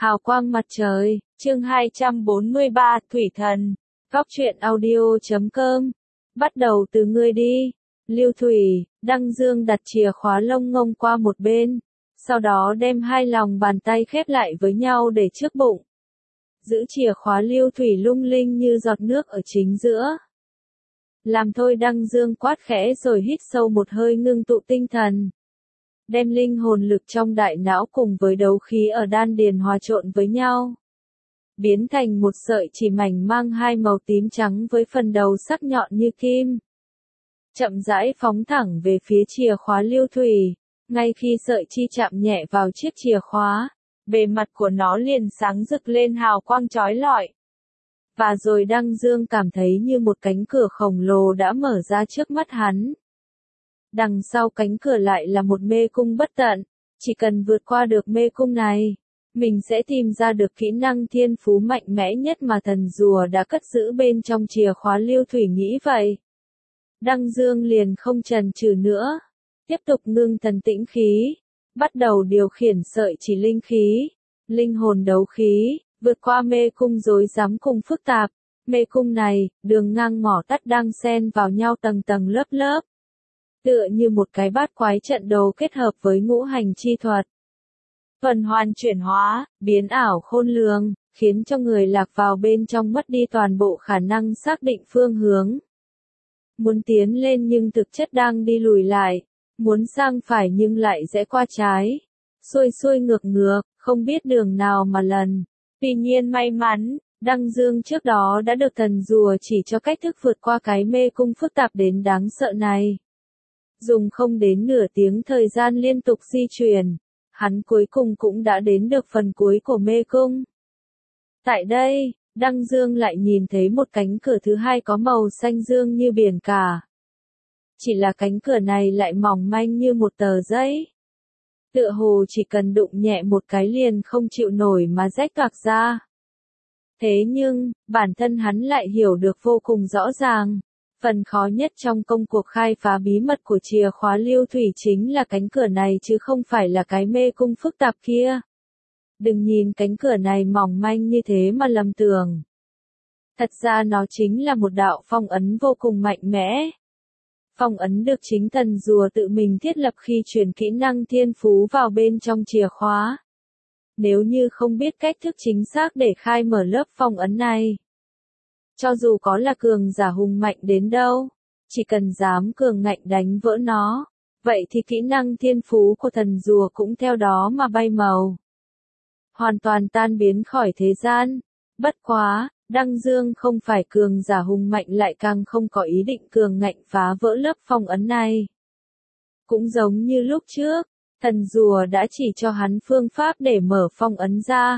Hào quang mặt trời, chương 243, Thủy Thần, Góc truyện audio.com. Bắt đầu từ ngươi đi. Lưu Thủy, Đăng Dương đặt chìa khóa lông ngông qua một bên, sau đó đem hai lòng bàn tay khép lại với nhau để trước bụng. Giữ chìa khóa Lưu Thủy lung linh như giọt nước ở chính giữa. Làm thôi, Đăng Dương quát khẽ rồi hít sâu một hơi, ngưng tụ tinh thần. Đem linh hồn lực trong đại não cùng với đấu khí ở đan điền hòa trộn với nhau. Biến thành một sợi chỉ mảnh mang hai màu tím trắng với phần đầu sắc nhọn như kim. Chậm rãi phóng thẳng về phía chìa khóa Lưu Thủy. Ngay khi sợi chi chạm nhẹ vào chiếc chìa khóa, bề mặt của nó liền sáng rực lên hào quang chói lọi. Và rồi Đăng Dương cảm thấy như một cánh cửa khổng lồ đã mở ra trước mắt hắn. Đằng sau cánh cửa lại là một mê cung bất tận, chỉ cần vượt qua được mê cung này, mình sẽ tìm ra được kỹ năng thiên phú mạnh mẽ nhất mà thần rùa đã cất giữ bên trong chìa khóa Lưu Thủy nghĩ vậy. Đăng Dương liền không chần chừ nữa, tiếp tục ngưng thần tĩnh khí, bắt đầu điều khiển sợi chỉ linh khí, linh hồn đấu khí, vượt qua mê cung rối rắm cùng phức tạp. Mê cung này, đường ngang mỏ tắt đang xen vào nhau tầng tầng lớp lớp. Tựa như một cái bát quái trận đồ kết hợp với ngũ hành chi thuật. Tuần hoàn chuyển hóa, biến ảo khôn lường, khiến cho người lạc vào bên trong mất đi toàn bộ khả năng xác định phương hướng. Muốn tiến lên nhưng thực chất đang đi lùi lại, muốn sang phải nhưng lại rẽ qua trái, xuôi xuôi ngược ngược, không biết đường nào mà lần. Tuy nhiên may mắn, Đăng Dương trước đó đã được thần rùa chỉ cho cách thức vượt qua cái mê cung phức tạp đến đáng sợ này. Dùng không đến nửa tiếng thời gian liên tục di chuyển, hắn cuối cùng cũng đã đến được phần cuối của mê cung. Tại đây, Đăng Dương lại nhìn thấy một cánh cửa thứ hai có màu xanh dương như biển cả. Chỉ là cánh cửa này lại mỏng manh như một tờ giấy. Tựa hồ chỉ cần đụng nhẹ một cái liền không chịu nổi mà rách toạc ra. Thế nhưng, bản thân hắn lại hiểu được vô cùng rõ ràng. Phần khó nhất trong công cuộc khai phá bí mật của chìa khóa Lưu Thủy chính là cánh cửa này chứ không phải là cái mê cung phức tạp kia. Đừng nhìn cánh cửa này mỏng manh như thế mà lầm tưởng. Thật ra nó chính là một đạo phong ấn vô cùng mạnh mẽ. Phong ấn được chính thần rùa tự mình thiết lập khi truyền kỹ năng thiên phú vào bên trong chìa khóa. Nếu như không biết cách thức chính xác để khai mở lớp phong ấn này, cho dù có là cường giả hùng mạnh đến đâu, chỉ cần dám cường ngạnh đánh vỡ nó, vậy thì kỹ năng thiên phú của thần rùa cũng theo đó mà bay màu. Hoàn toàn tan biến khỏi thế gian. Bất quá, Đăng Dương không phải cường giả hùng mạnh lại càng không có ý định cường ngạnh phá vỡ lớp phong ấn này. Cũng giống như lúc trước, thần rùa đã chỉ cho hắn phương pháp để mở phong ấn ra.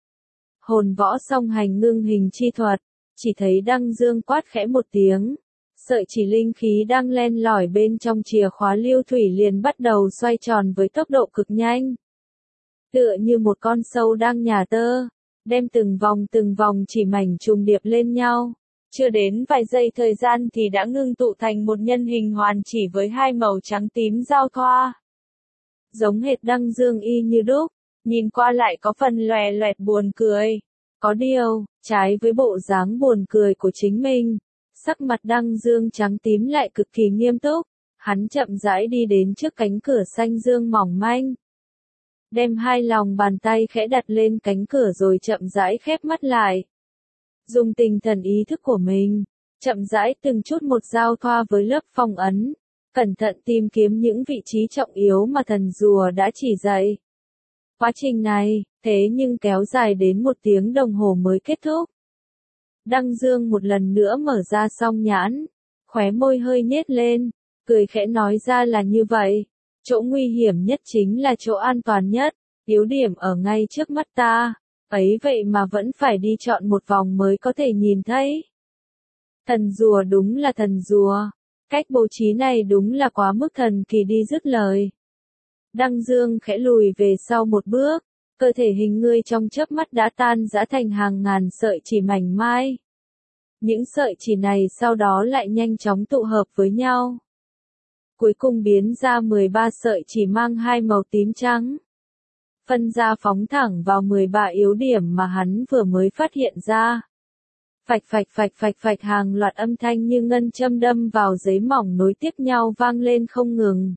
Hồn võ song hành ngưng hình chi thuật. Chỉ thấy Đăng Dương quát khẽ một tiếng, sợi chỉ linh khí đang len lỏi bên trong chìa khóa Lưu Thủy liền bắt đầu xoay tròn với tốc độ cực nhanh. Tựa như một con sâu đang nhả tơ, đem từng vòng chỉ mảnh trùng điệp lên nhau. Chưa đến vài giây thời gian thì đã ngưng tụ thành một nhân hình hoàn chỉ với hai màu trắng tím giao thoa. Giống hệt Đăng Dương y như đúc, nhìn qua lại có phần lòe loẹt buồn cười. Có điều, trái với bộ dáng buồn cười của chính mình, sắc mặt Đăng Dương trắng tím lại cực kỳ nghiêm túc. Hắn chậm rãi đi đến trước cánh cửa xanh dương mỏng manh. Đem hai lòng bàn tay khẽ đặt lên cánh cửa rồi chậm rãi khép mắt lại. Dùng tinh thần ý thức của mình, chậm rãi từng chút một giao thoa với lớp phong ấn. Cẩn thận tìm kiếm những vị trí trọng yếu mà thần rùa đã chỉ dạy. Quá trình này, thế nhưng kéo dài đến 1 tiếng đồng hồ mới kết thúc. Đăng Dương một lần nữa mở ra song nhãn, khóe môi hơi nhếch lên, cười khẽ nói ra là như vậy. Chỗ nguy hiểm nhất chính là chỗ an toàn nhất, yếu điểm ở ngay trước mắt ta, ấy vậy mà vẫn phải đi chọn một vòng mới có thể nhìn thấy. Thần rùa đúng là thần rùa, cách bố trí này đúng là quá mức thần kỳ đi dứt lời. Đăng Dương khẽ lùi về sau một bước, cơ thể hình người trong chớp mắt đã tan rã thành hàng ngàn sợi chỉ mảnh mai. Những sợi chỉ này sau đó lại nhanh chóng tụ hợp với nhau. Cuối cùng biến ra 13 sợi chỉ mang hai màu tím trắng. phân ra phóng thẳng vào 13 yếu điểm mà hắn vừa mới phát hiện ra. Phạch phạch phạch phạch phạch, hàng loạt âm thanh như ngân châm đâm vào giấy mỏng nối tiếp nhau vang lên không ngừng.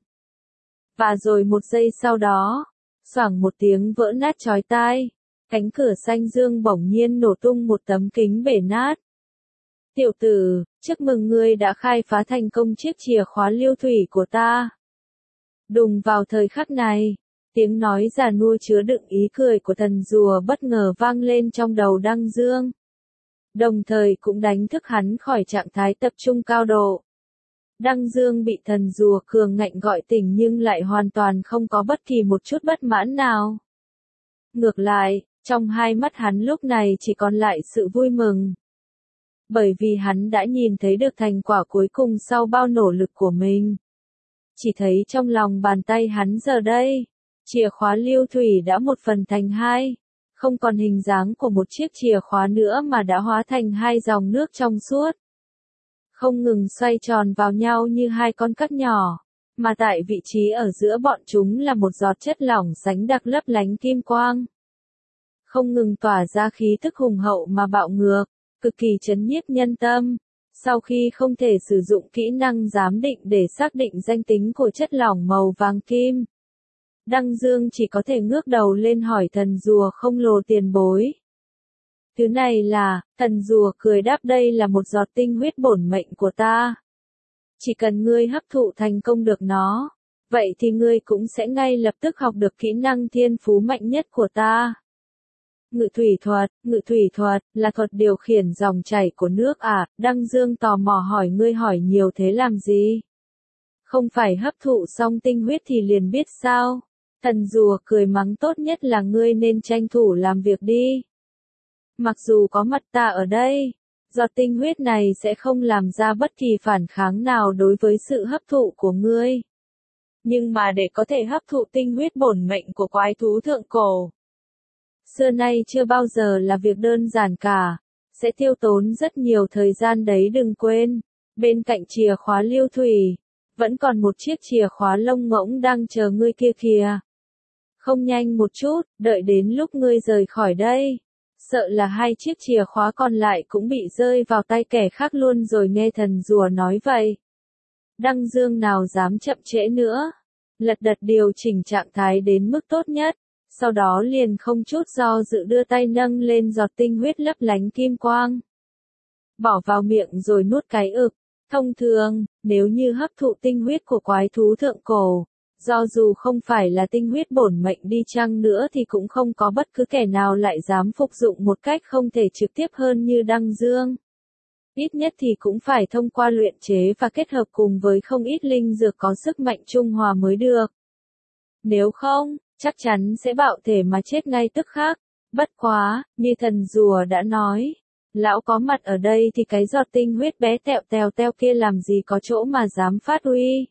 Và rồi một giây sau đó, xoảng một tiếng vỡ nát chói tai, cánh cửa xanh dương bỗng nhiên nổ tung, một tấm kính bể nát. Tiểu tử, chúc mừng ngươi đã khai phá thành công chiếc chìa khóa lưu thủy của ta. Đùng vào thời khắc này, tiếng nói già nua chứa đựng ý cười của thần rùa bất ngờ vang lên trong đầu Đăng Dương. Đồng thời cũng đánh thức hắn khỏi trạng thái tập trung cao độ. Đăng Dương bị thần rùa cường ngạnh gọi tỉnh nhưng lại hoàn toàn không có bất kỳ một chút bất mãn nào. Ngược lại, trong hai mắt hắn lúc này chỉ còn lại sự vui mừng. Bởi vì hắn đã nhìn thấy được thành quả cuối cùng sau bao nỗ lực của mình. Chỉ thấy trong lòng bàn tay hắn giờ đây, chìa khóa lưu thủy đã một phần thành hai, không còn hình dáng của một chiếc chìa khóa nữa mà đã hóa thành hai dòng nước trong suốt. Không ngừng xoay tròn vào nhau như hai con cắt nhỏ, mà tại vị trí ở giữa bọn chúng là một giọt chất lỏng sánh đặc lấp lánh kim quang. Không ngừng tỏa ra khí tức hùng hậu mà bạo ngược, cực kỳ chấn nhiếp nhân tâm. Sau khi không thể sử dụng kỹ năng giám định để xác định danh tính của chất lỏng màu vàng kim, Đăng Dương chỉ có thể ngước đầu lên hỏi thần rùa không lồ tiền bối. Thứ này là, thần rùa cười đáp, đây là một giọt tinh huyết bổn mệnh của ta. Chỉ cần ngươi hấp thụ thành công được nó, vậy thì ngươi cũng sẽ ngay lập tức học được kỹ năng thiên phú mạnh nhất của ta. Ngự thủy thuật, là thuật điều khiển dòng chảy của nước à? Đăng Dương tò mò hỏi, ngươi hỏi nhiều thế làm gì? Không phải hấp thụ xong tinh huyết thì liền biết sao? Thần rùa cười mắng, tốt nhất là ngươi nên tranh thủ làm việc đi. Mặc dù có mặt ta ở đây, giọt tinh huyết này sẽ không làm ra bất kỳ phản kháng nào đối với sự hấp thụ của ngươi. Nhưng mà để có thể hấp thụ tinh huyết bổn mệnh của quái thú thượng cổ, xưa nay chưa bao giờ là việc đơn giản cả, sẽ tiêu tốn rất nhiều thời gian đấy. Đừng quên, bên cạnh chìa khóa lưu thủy, vẫn còn một chiếc chìa khóa lông ngỗng đang chờ ngươi kia kìa. Không nhanh một chút, đợi đến lúc ngươi rời khỏi đây, sợ là hai chiếc chìa khóa còn lại cũng bị rơi vào tay kẻ khác luôn rồi. Nghe thần rùa nói vậy, Đăng Dương nào dám chậm trễ nữa, lật đật điều chỉnh trạng thái đến mức tốt nhất, sau đó liền không chút do dự đưa tay nâng lên giọt tinh huyết lấp lánh kim quang, bỏ vào miệng rồi nuốt cái ực. Thông thường, nếu như hấp thụ tinh huyết của quái thú thượng cổ, do dù không phải là tinh huyết bổn mệnh đi chăng nữa thì cũng không có bất cứ kẻ nào lại dám phục dụng một cách không thể trực tiếp hơn như Đăng Dương. Ít nhất thì cũng phải thông qua luyện chế và kết hợp cùng với không ít linh dược có sức mạnh trung hòa mới được. Nếu không, chắc chắn sẽ bạo thể mà chết ngay tức khắc. Bất quá, như thần rùa đã nói, lão có mặt ở đây thì cái giọt tinh huyết bé tẹo teo kia làm gì có chỗ mà dám phát uy.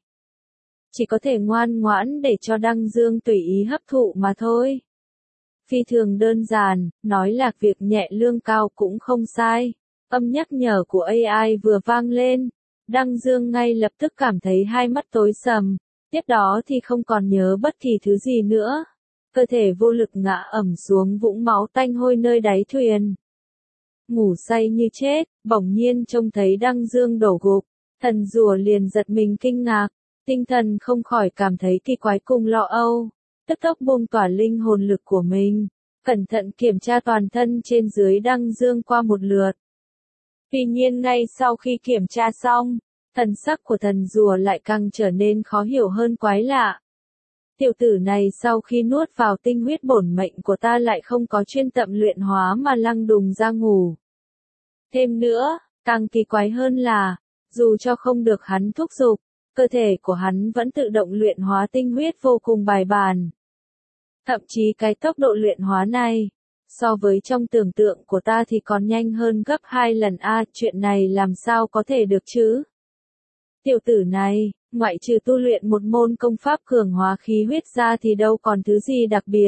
Chỉ có thể ngoan ngoãn để cho Đăng Dương tùy ý hấp thụ mà thôi. Phi thường đơn giản, nói là việc nhẹ lương cao cũng không sai. Âm nhắc nhở của AI vừa vang lên, Đăng Dương ngay lập tức cảm thấy hai mắt tối sầm, tiếp đó thì không còn nhớ bất kỳ thứ gì nữa. Cơ thể vô lực ngã ẩm xuống vũng máu tanh hôi nơi đáy thuyền. Ngủ say như chết, bỗng nhiên trông thấy Đăng Dương đổ gục, thần rùa liền giật mình kinh ngạc, tinh thần không khỏi cảm thấy kỳ quái cùng lo âu, tức tốc buông tỏa linh hồn lực của mình, cẩn thận kiểm tra toàn thân trên dưới Đăng Dương qua một lượt. Tuy nhiên ngay sau khi kiểm tra xong, thần sắc của thần rùa lại càng trở nên khó hiểu hơn quái lạ. Tiểu tử này sau khi nuốt vào tinh huyết bổn mệnh của ta lại không có chuyên tâm luyện hóa mà lăng đùng ra ngủ. Thêm nữa, càng kỳ quái hơn là, dù cho không được hắn thúc giục, cơ thể của hắn vẫn tự động luyện hóa tinh huyết vô cùng bài bản. Thậm chí cái tốc độ luyện hóa này, so với trong tưởng tượng của ta thì còn nhanh hơn gấp 2 lần chuyện này làm sao có thể được chứ? Tiểu tử này, ngoại trừ tu luyện một môn công pháp cường hóa khí huyết ra thì đâu còn thứ gì đặc biệt.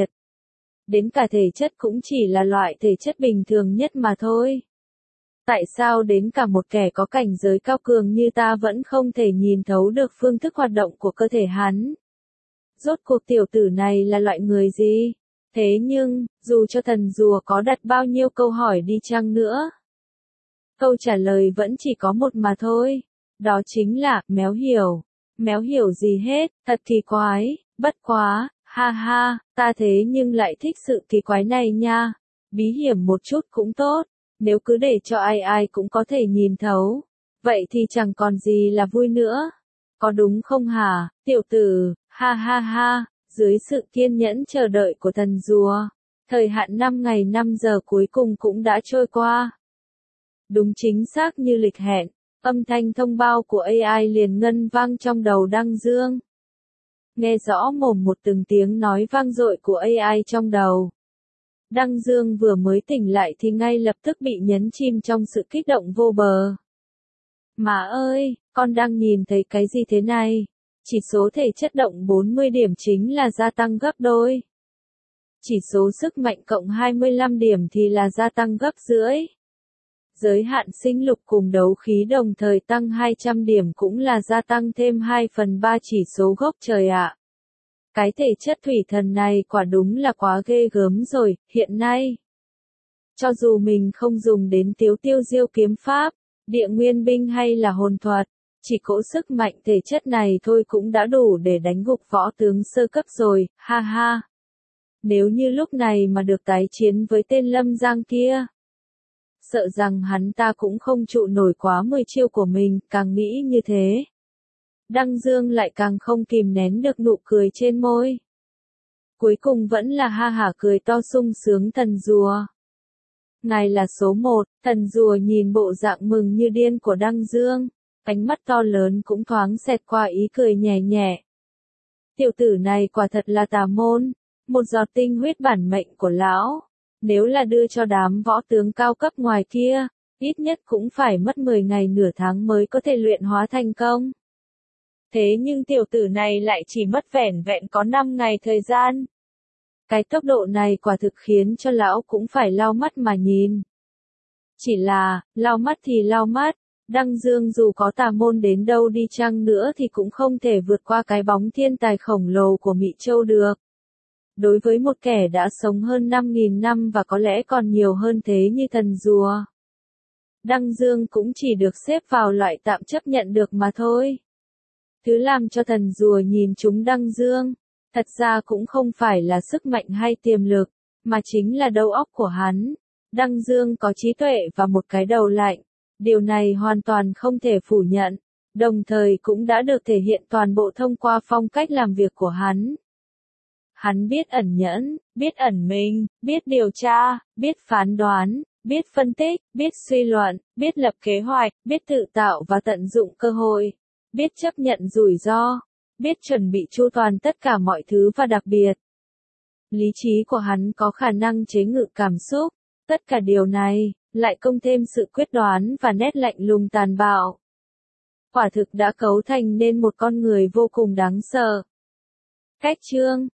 Đến cả thể chất cũng chỉ là loại thể chất bình thường nhất mà thôi. Tại sao đến cả một kẻ có cảnh giới cao cường như ta vẫn không thể nhìn thấu được phương thức hoạt động của cơ thể hắn? Rốt cuộc tiểu tử này là loại người gì? Thế nhưng, dù cho thần rùa có đặt bao nhiêu câu hỏi đi chăng nữa, câu trả lời vẫn chỉ có một mà thôi. Đó chính là, méo hiểu. Méo hiểu gì hết, thật kỳ quái, bất quá, ha ha, ta thế nhưng lại thích sự kỳ quái này nha. Bí hiểm một chút cũng tốt, nếu cứ để cho ai ai cũng có thể nhìn thấu, vậy thì chẳng còn gì là vui nữa. Có đúng không hả, tiểu tử, ha ha ha, dưới sự kiên nhẫn chờ đợi của thần rùa, thời hạn 5 ngày 5 giờ cuối cùng cũng đã trôi qua. Đúng chính xác như lịch hẹn, âm thanh thông báo của AI liền ngân vang trong đầu Đăng Dương. Nghe rõ mồm một từng tiếng nói vang dội của AI trong đầu. Đăng Dương vừa mới tỉnh lại thì ngay lập tức bị nhấn chìm trong sự kích động vô bờ. Má ơi, con đang nhìn thấy cái gì thế này? Chỉ số thể chất động 40 điểm chính là gia tăng gấp đôi. Chỉ số sức mạnh cộng 25 điểm thì là gia tăng gấp rưỡi. Giới hạn sinh lực cùng đấu khí đồng thời tăng 200 điểm cũng là gia tăng thêm 2/3 chỉ số gốc trời ạ. Cái thể chất thủy thần này quả đúng là quá ghê gớm rồi, hiện nay. Cho dù mình không dùng đến tiêu diêu kiếm pháp, địa nguyên binh hay là hồn thuật, chỉ cỗ sức mạnh thể chất này thôi cũng đã đủ để đánh gục võ tướng sơ cấp rồi, ha ha. Nếu như lúc này mà được tái chiến với tên Lâm Giang kia, sợ rằng hắn ta cũng không trụ nổi quá 10 chiêu của mình, càng nghĩ như thế. Đăng Dương lại càng không kìm nén được nụ cười trên môi. Cuối cùng vẫn là ha hả cười to sung sướng thần rùa. Ngài là số 1, thần rùa nhìn bộ dạng mừng như điên của Đăng Dương, ánh mắt to lớn cũng thoáng xẹt qua ý cười nhẹ nhẹ. Tiểu tử này quả thật là tà môn, một giọt tinh huyết bản mệnh của lão. Nếu là đưa cho đám võ tướng cao cấp ngoài kia, ít nhất cũng phải mất 10 ngày nửa tháng mới có thể luyện hóa thành công. Thế nhưng tiểu tử này lại chỉ mất vẻn vẹn có 5 ngày thời gian. Cái tốc độ này quả thực khiến cho lão cũng phải lau mắt mà nhìn. Chỉ là, lau mắt thì lau mắt, Đăng Dương dù có tà môn đến đâu đi chăng nữa thì cũng không thể vượt qua cái bóng thiên tài khổng lồ của Mị Châu được. Đối với một kẻ đã sống hơn 5.000 năm và có lẽ còn nhiều hơn thế như thần rùa, Đăng Dương cũng chỉ được xếp vào loại tạm chấp nhận được mà thôi. Thứ làm cho thần rùa nhìn chúng Đăng Dương, thật ra cũng không phải là sức mạnh hay tiềm lực, mà chính là đầu óc của hắn. Đăng Dương có trí tuệ và một cái đầu lạnh, điều này hoàn toàn không thể phủ nhận, đồng thời cũng đã được thể hiện toàn bộ thông qua phong cách làm việc của hắn. Hắn biết ẩn nhẫn, biết ẩn mình, biết điều tra, biết phán đoán, biết phân tích, biết suy luận, biết lập kế hoạch, biết tự tạo và tận dụng cơ hội, biết chấp nhận rủi ro, biết chuẩn bị chu toàn tất cả mọi thứ và đặc biệt. Lý trí của hắn có khả năng chế ngự cảm xúc, tất cả điều này, lại cộng thêm sự quyết đoán và nét lạnh lùng tàn bạo. Quả thực đã cấu thành nên một con người vô cùng đáng sợ. Cách chương